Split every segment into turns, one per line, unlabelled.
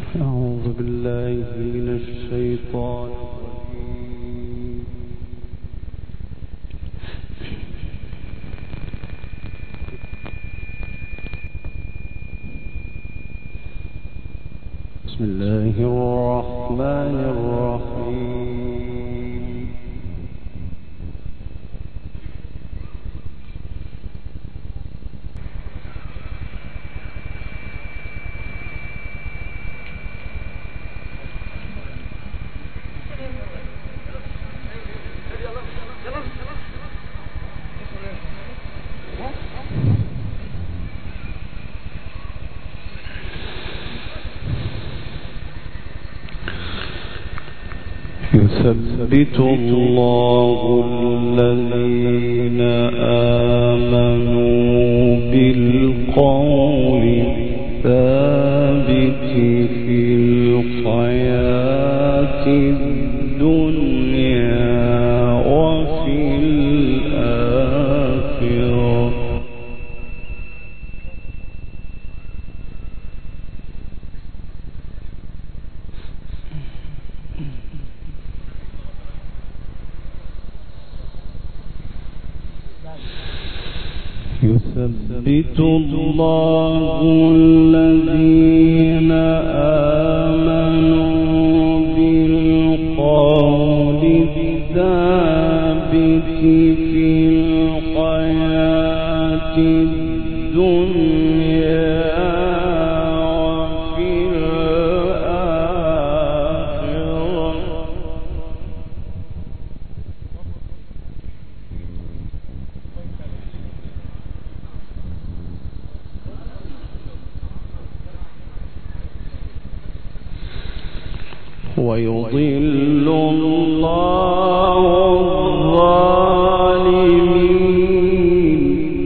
أعوذ بالله من الشيطان الرجيم. بسم الله الرحمن الرحيم. يثبت الله الذين آمنوا بالقول الثابت في الحياة الدنيا وفي الآخرة. يثبت الله الذين آمنوا بالقول الثابت في الحياة الدنيا وفي الآخرة. ويضل الله الظالمين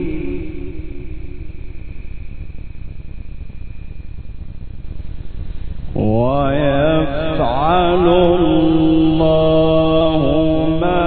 ويفعل الله ما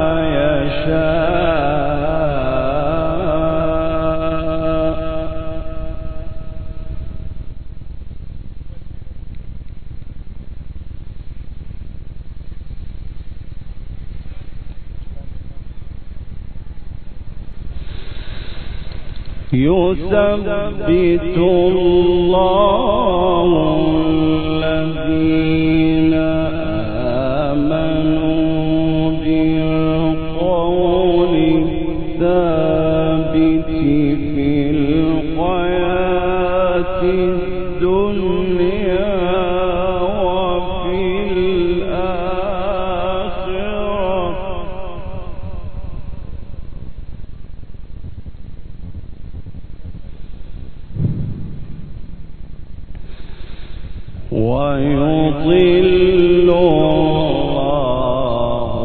يثبت الله الذين آمنوا بالقول الثابت في الحياة الدنيا وفي الآخرة. ويضل الله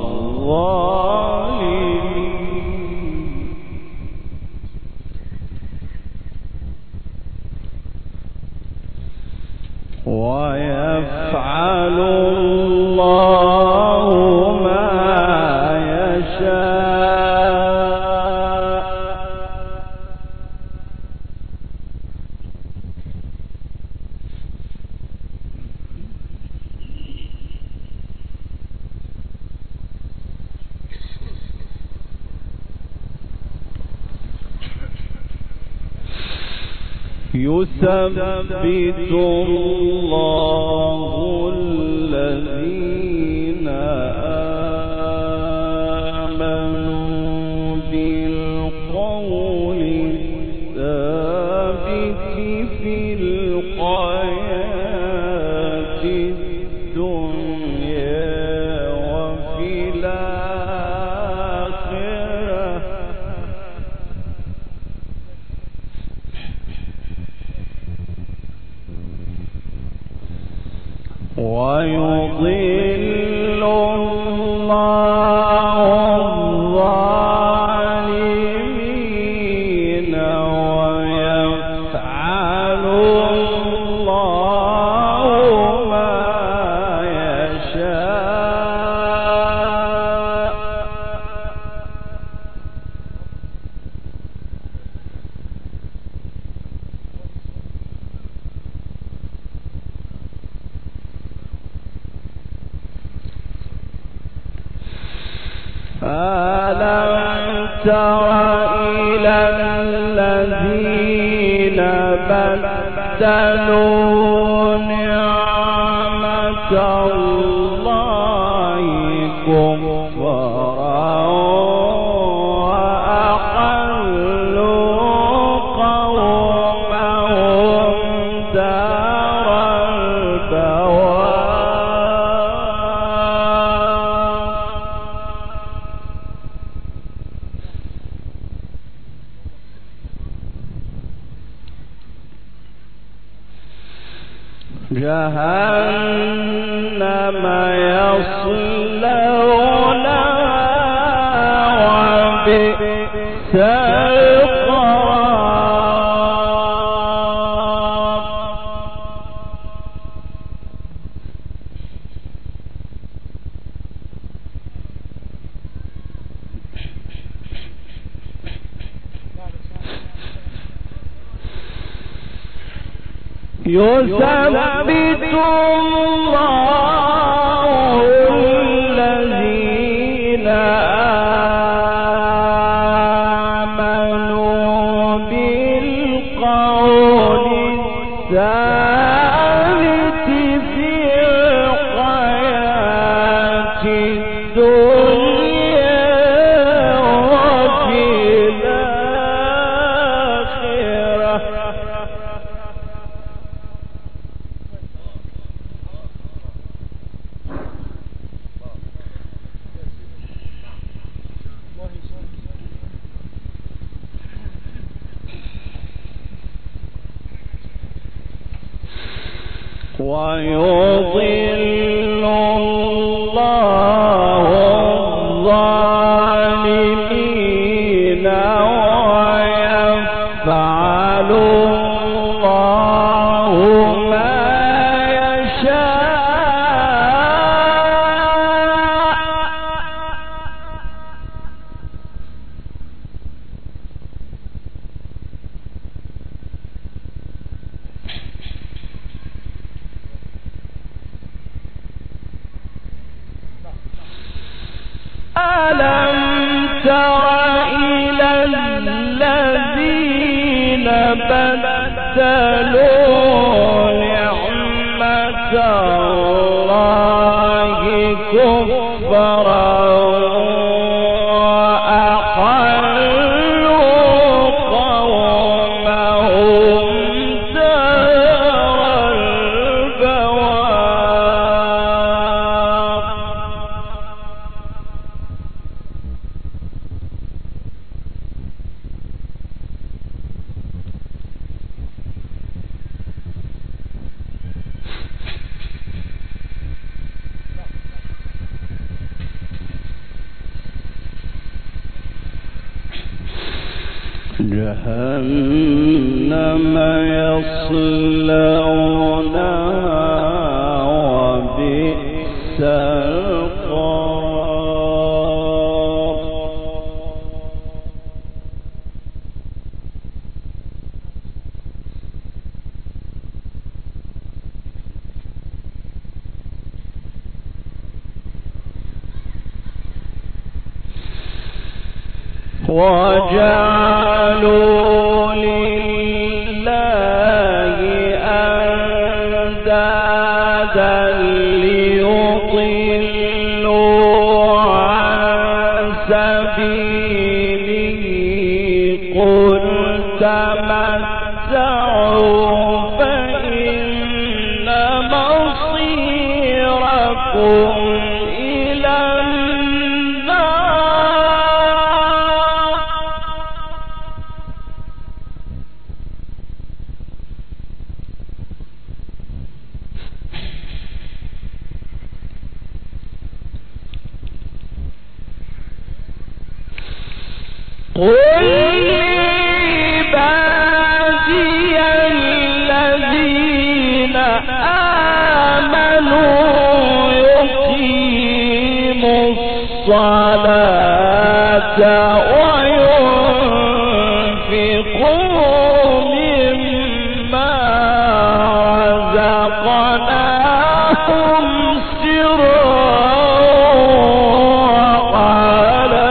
الظالمين ويفعل الله ما يشاء. يثبت الله الذين آمنوا بالقول الثابت في الحياة الدنيا وفي الآخرة. ويضل الله الظالمين ويفعل الله ما يشاء. ألم تر إلى الذين بدلوا نعمة الله كفرا وأحلوا قومهم دار البوار جهنم يصلونها وبئس القرار يثبت الله الذين آمنوا بالقول الثابت في الحياة الدنيا وفي الآخرة ويضل الله الظالمين ويفعل الله ما يشاء ألم تر إلى الذين بدلوا نعمة الله كفرا وأحلوا قومهم دار البوار جهنم يصلونها وبئس القرار وجعلوا لله أندادا ليضلوا عن سبيله قل تمتعوا فإن مصيركم إلى النار قل لعبادي الذين آمنوا يقيموا الصلاة وينفقوا مما رزقناهم سرا وعلانية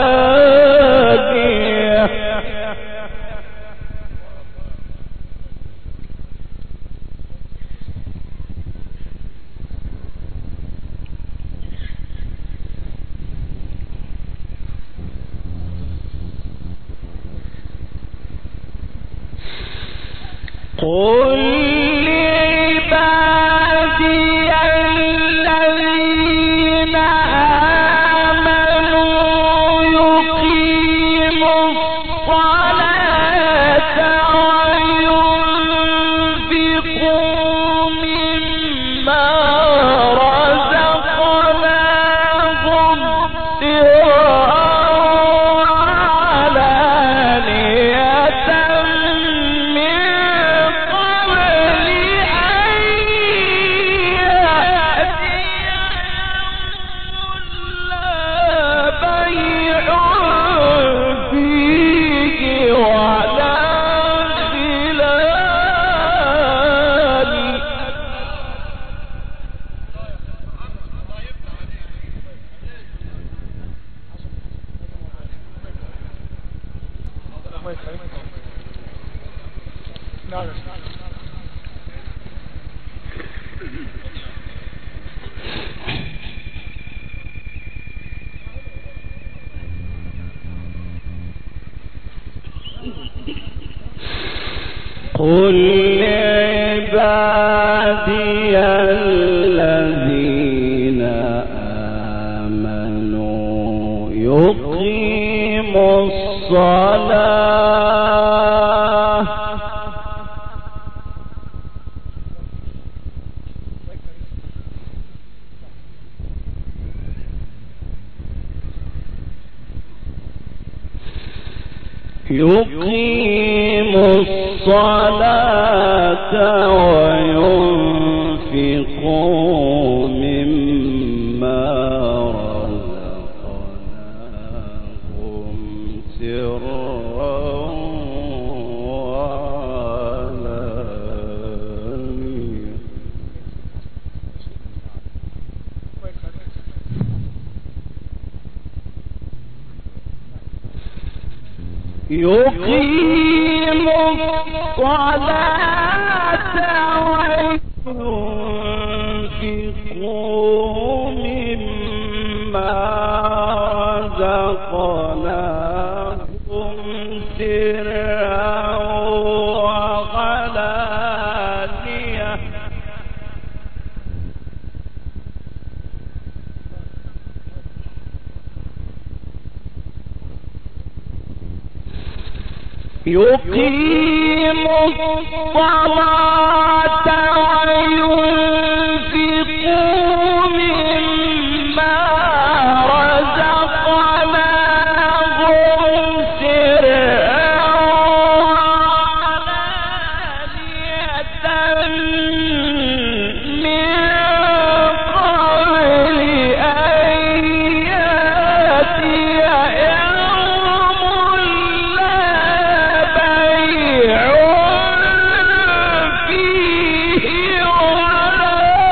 قل لعبادي الذين آمنوا يقيموا الصلاة وينفقوا مما رزقناهم سرا وعلانية يقيموا الصلاة وينفقوا مما رزقناهم سرا وعلانية يقيموا الصلاة وينفقوا مما رزقناهم سرا وعلانية من قبل أن يأتي يوم لا بيع فيه ولا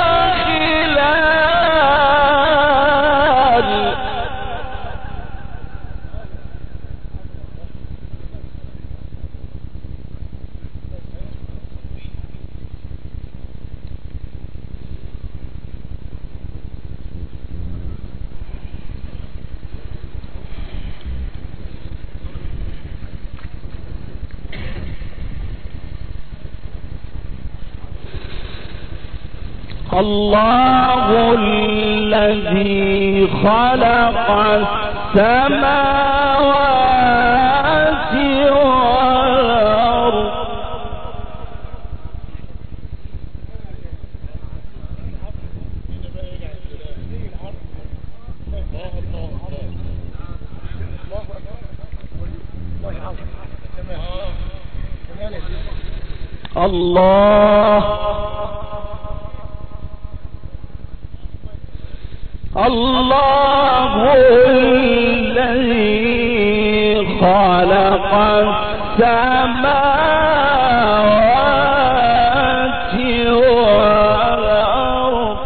خلال الله الذي خلق السماوات والأرض الله الذي خلق السماوات والأرض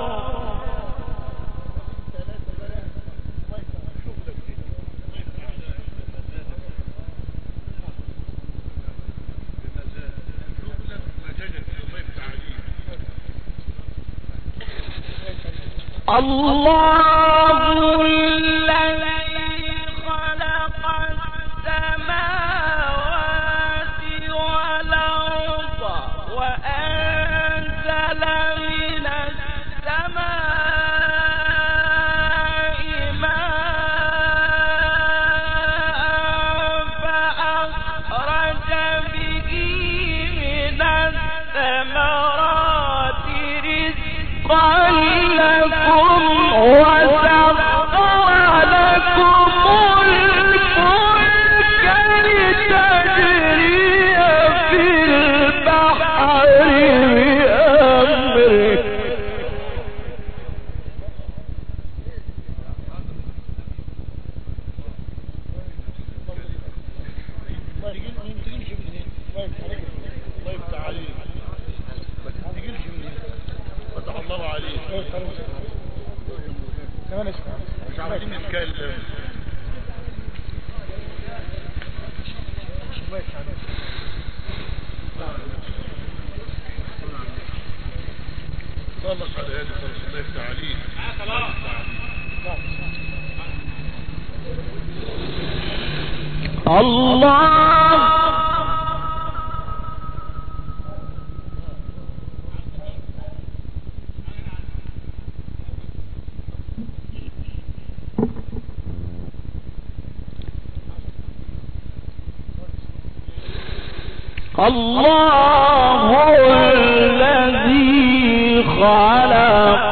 الله الذي خلق السماوات والأرض لكم وسخر لكم الفلك لتجري في البحر بأمره
مش عاوزين نتكلم. خلص على هذه الله يفتح عليك.
الله الذي خلق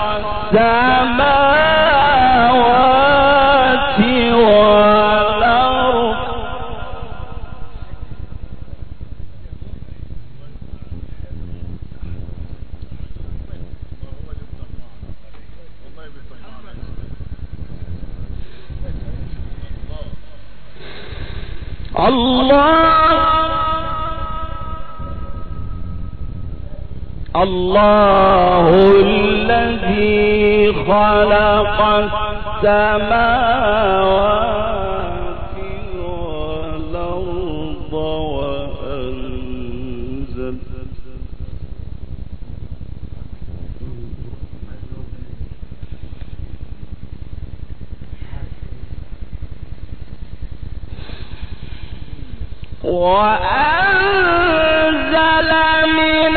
السماوات والأرض الله الذي خلق السماوات والأرض وأنزل من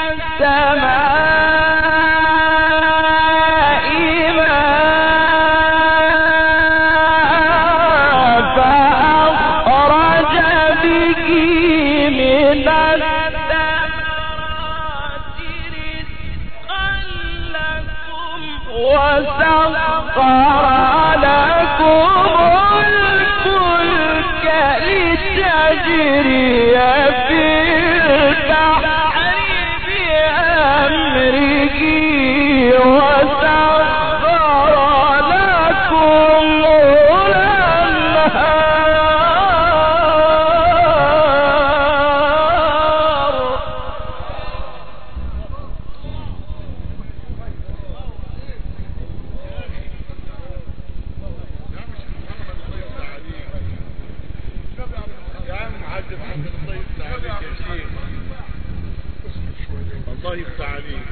السماء ماء فأخرج به من الثمرات رزقا لكم وسخر لكم الفلك لتجري في البحر بأمره وسخر لكم الأنهار
الله يفتح عليك.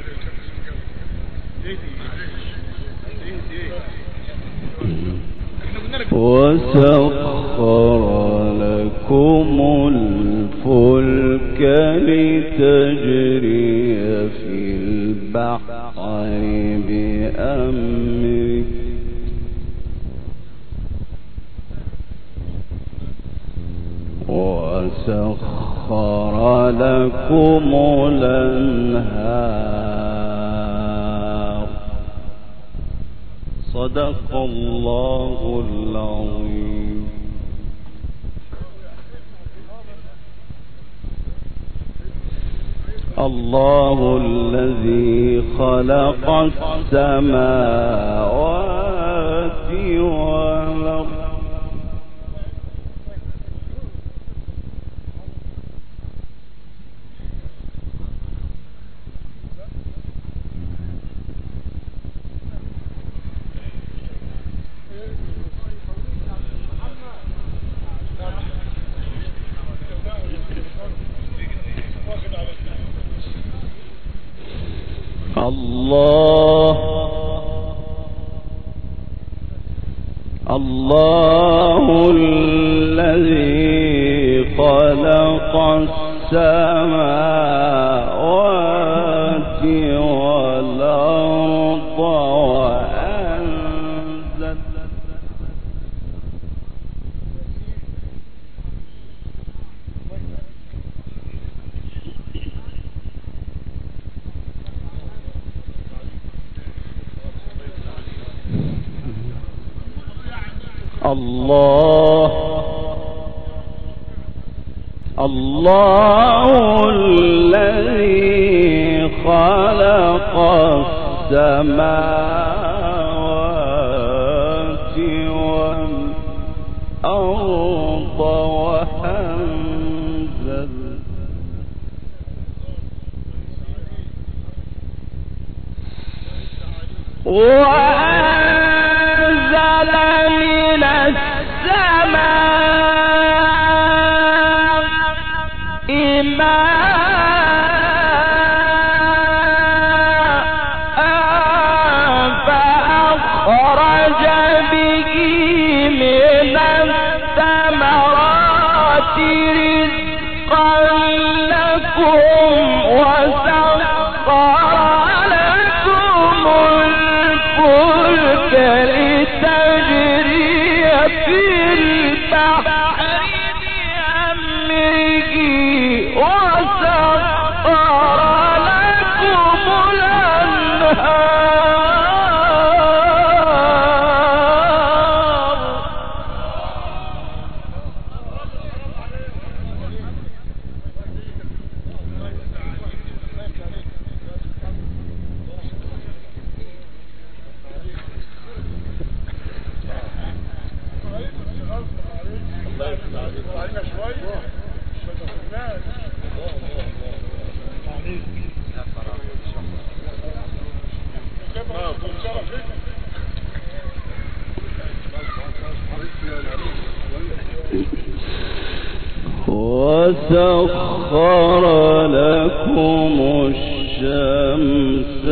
وسخر لكم الفلك لتجري في البحر بأمره وسخر لكم الأنهار. صدق الله العظيم. الله الذي خلق السماوات والأرض الله الذي خلق السماوات والأرض وأنزل الله الذي خلق السماوات والأرض وأنزل من السماء ماء فأخرج به من الثمرات رزقا لكم وسخر لكم الفلك لتجري في البحر بأمره وسخر لكم الأنهار وسخر لكم الشمس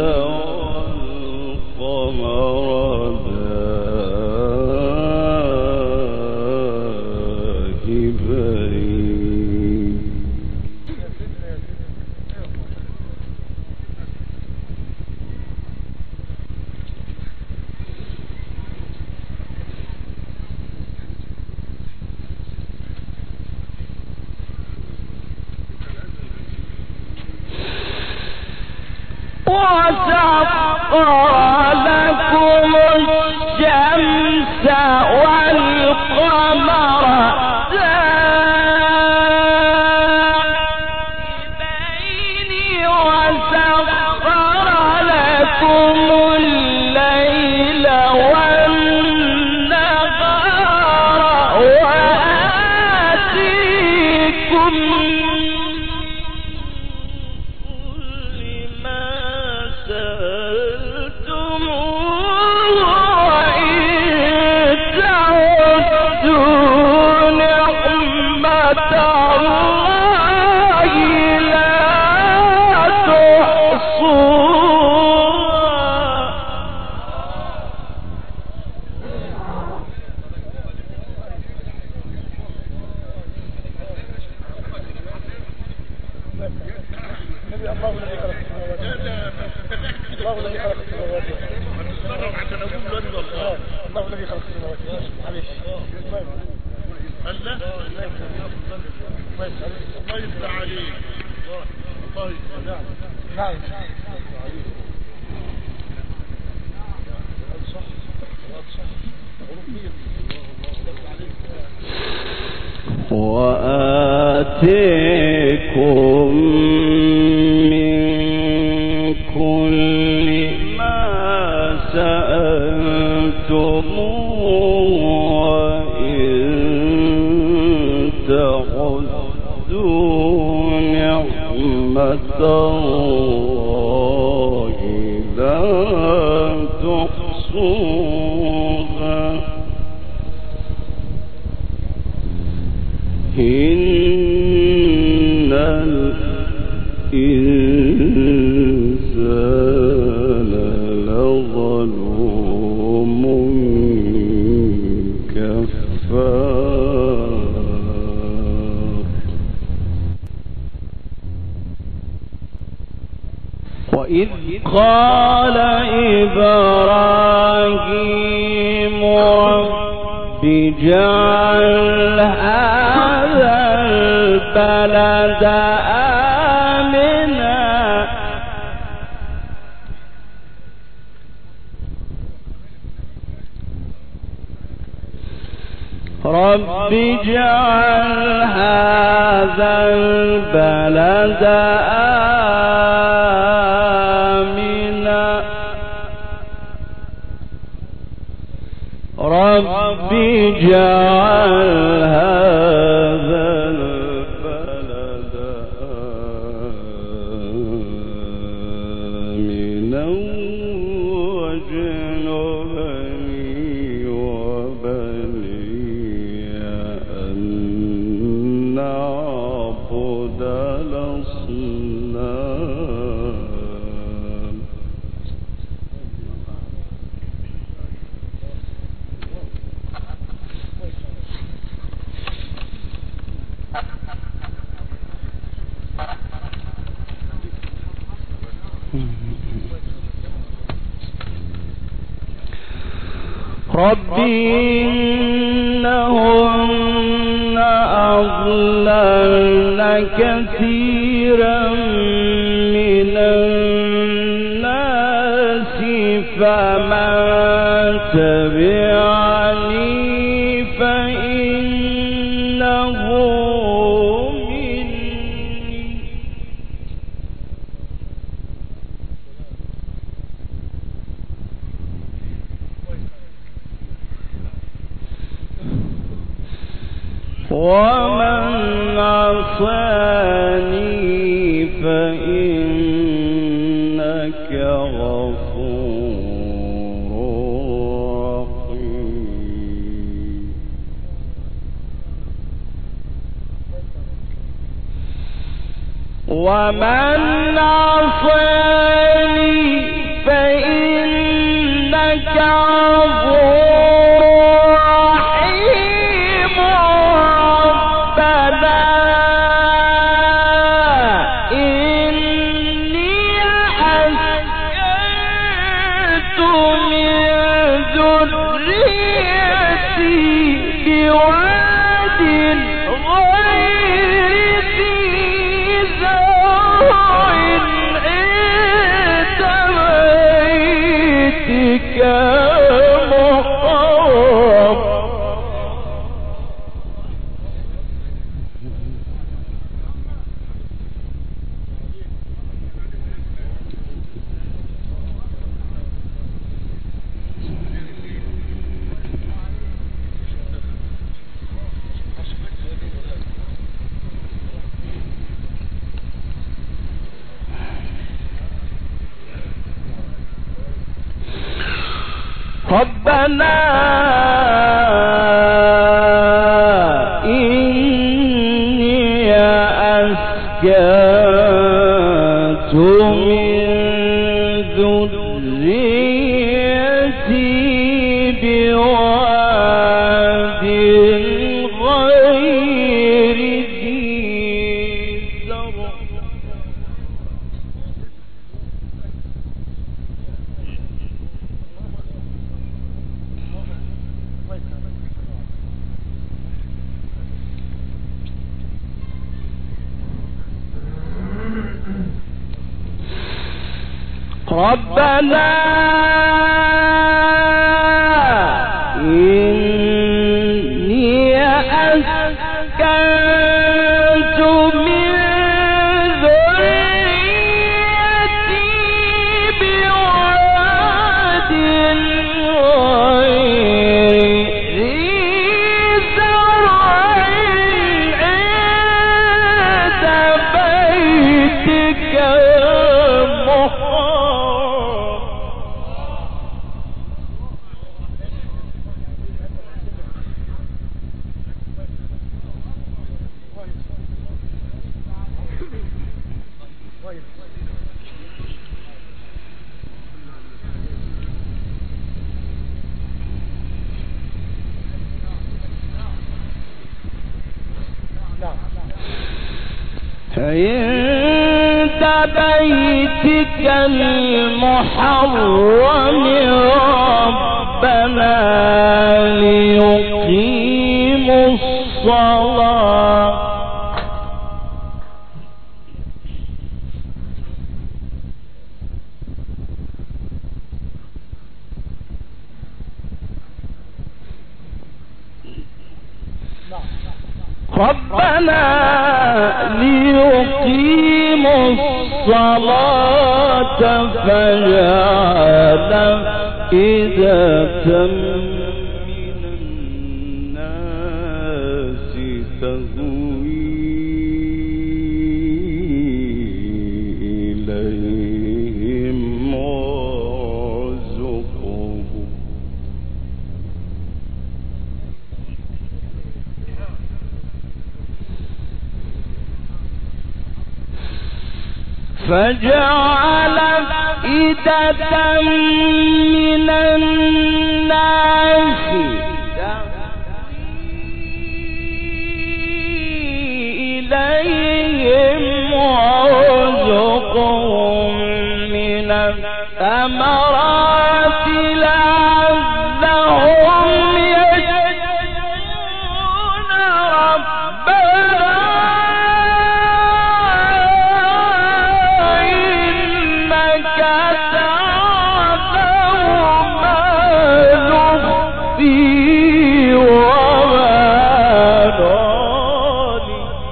والقمر دائبين وسخر لكم الشمس والقمر دائبين وسخر لكم الليل والنهار وآتيكم وآتيكم من كل ما سألتموه وإن تعدوا نعمة الله لا تحصوها إن الإنسان لظلوم كفار وإذ قال إبراهيم رب اجعل هذا البلد آمنا رب اجعل هذا البلد آمنا رب اجعل هذا البلد آمنا واجنبني وبني أن نعبد الأصنام. رب إنهن أضللن كثيرا من الناس فمن تبعني فإنه مني ومن عصاني فإنك غفور رحيم. ومن عصاني فإنك غفور ربنا إني أسكنت من ذريتي بواد غير ذي زرع ربنا إني أسكنت من ذريتي بواد غير ذي زرع عند بيتك عند بيتك المحرم ربنا ليقيموا الصلاة ربنا ليقيموا الصلاة فاجعل أفئدة من الناس تهوي إليهم وارزقهم فجعل أفئدة من الناس إليهم وارزقهم من الثمرات لعلهم يشكرون ربنا إنك تعلم ما نخفي وما نعلن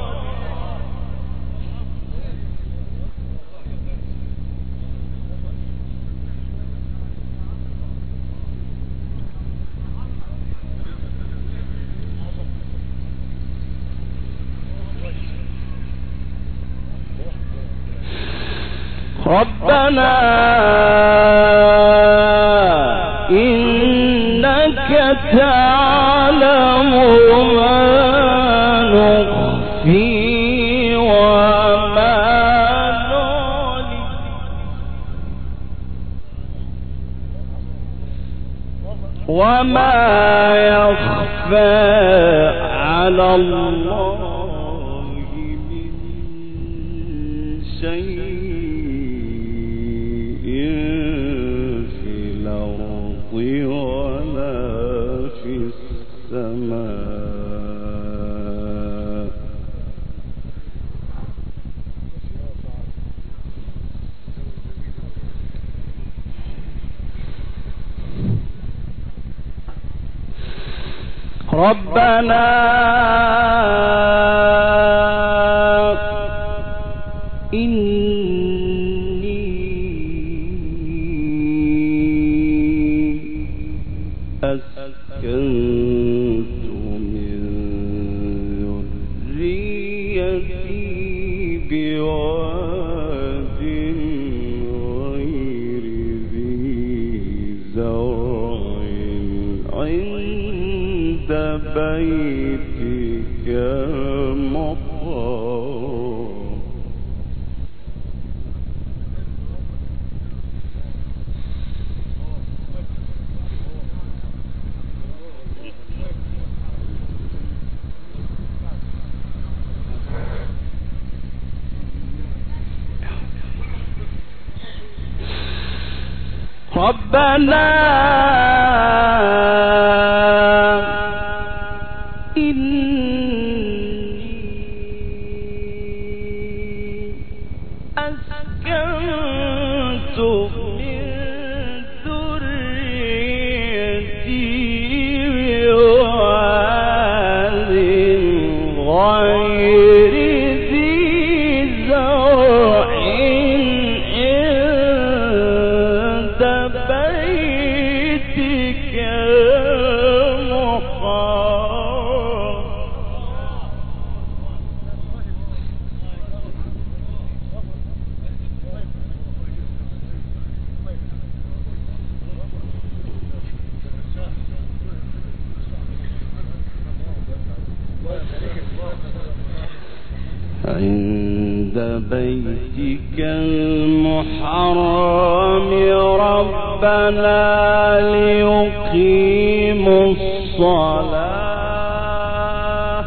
ربنا إنك تعلم ما نخفي وما نعلن وما يخفى على الله من شيء في الأرض ولا في السماء ربنا إني أسكنت من ذريتي بواد غير ذي زرع عند بيتك المحرم ربنا إني أسكنت من ذريتي بواد غير ذي زرع عند بيتك المحرم عند بيتك المحرم ربنا ليقيموا الصلاة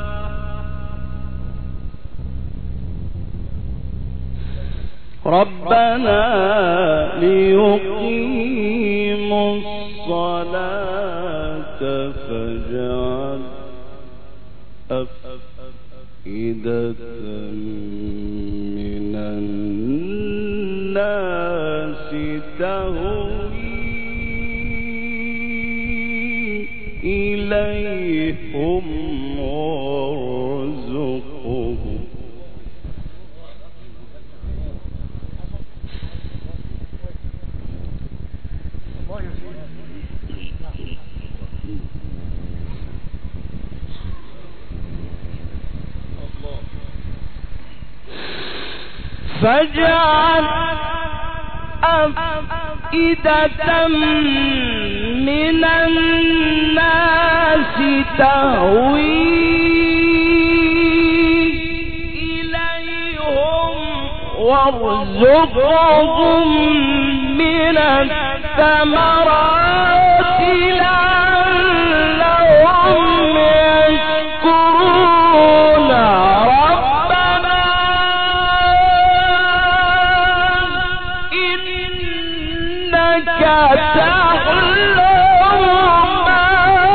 ربنا ليقيموا الصلاة فاجعل أفئدة من الناس تهوي إليهم وارزقهم فاجعل أفئدة من الناس تهوي إليهم وارزقهم من الثمرات لعلهم يشكرون ربنا إنك تعلم ما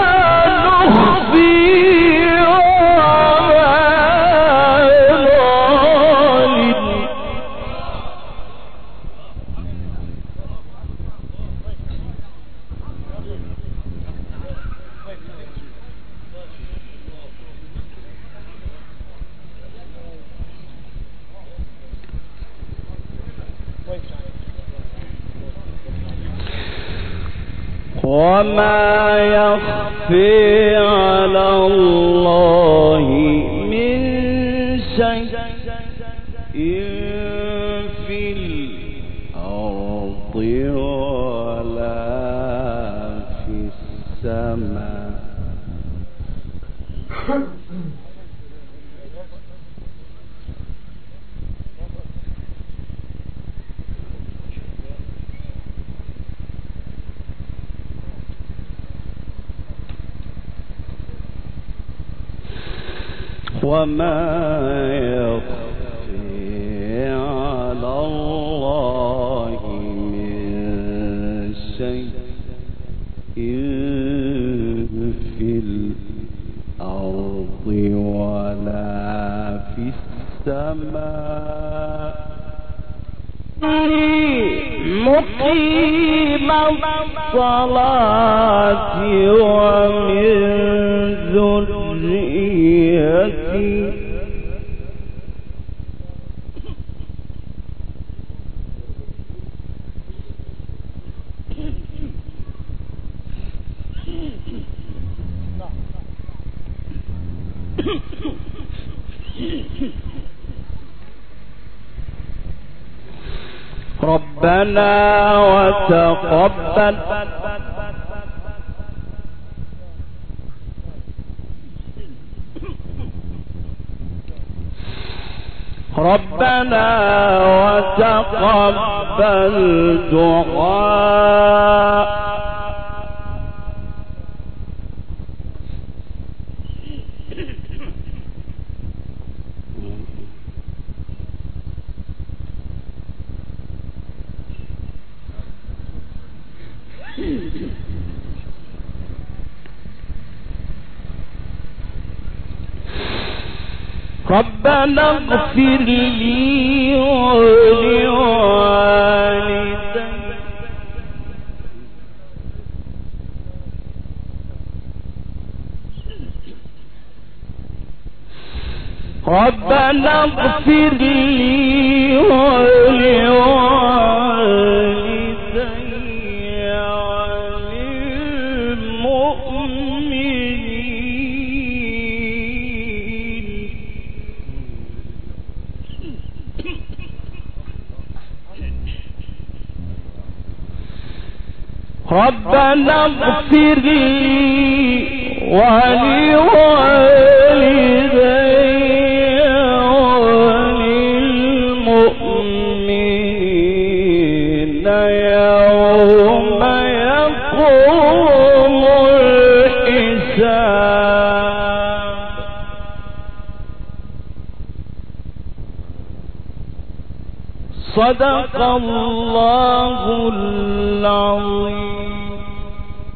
نخفي وما نعلن وما يخفي على الله من شيء في الأرض ولا في السماء وما يخفي على الله من شيء في الأرض ولا في السماء مقيم الصلاة ومن ذريتي ربنا وتقبل ربنا وتقبل دعاء ربنا اغفر لي ولوالدي ربنا اغفر لي ولوالدي ربنا اغفر لي ولوالدي وللمؤمنين يوم يقوم الحساب صدق الله العظيم.